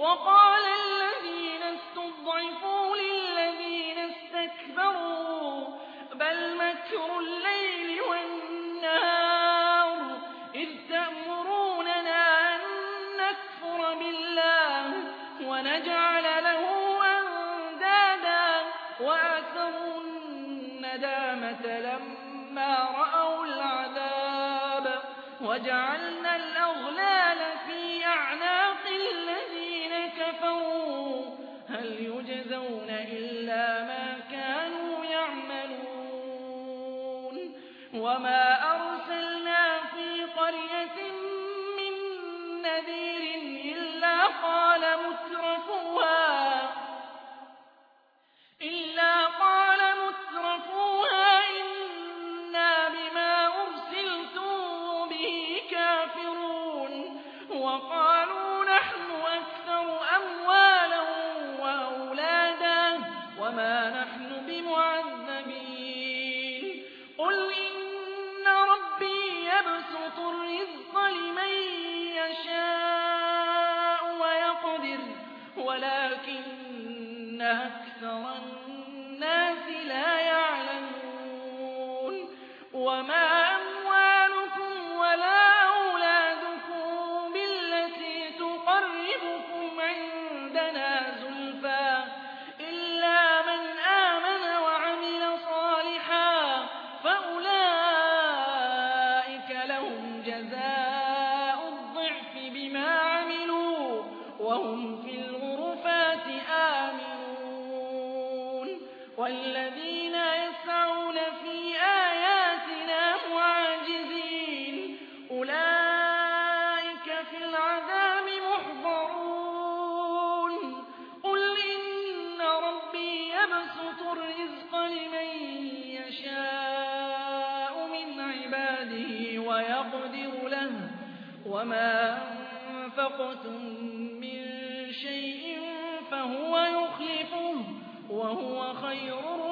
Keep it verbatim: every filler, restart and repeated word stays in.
وقال الذين استضعفوا للذين استكبروا بل مكر الليل والنهار إذ تأمروننا أن نكفر بالله ونجعل له أندادا وأسروا الندامة لما رأوا العذاب وجعلنا الأغلال في أعناق الذين كفروا هل يجزون إلا ما كانوا يعملون وما أرسلنا في قرية من نذير إلا قال مترفوها إلا قال مترفوها إنا بما أرسلتم به كافرون وقالوا نحن أكثر أموالا وأولادا وما نحن بمعذبين قل إن ربي يبسط الرزق لمن يشاء ويقدر ولكن أكثر الناس لا يعلمون وما أموالكم ولا أولادكم بالتي تقربكم عندنا زلفى إلا من آمن وعمل صالحا فأولئك لهم جزاء الضعف بما عملوا وهم في الغرفات آمنون والذين يسعون في آياتنا معاجزين أولئك في العذاب محضرون قل إن ربي يبسط الرزق لمن يشاء من عباده ويقدر له وما أنفقتم من شيء فهو يخلفه وهو خير الرازقين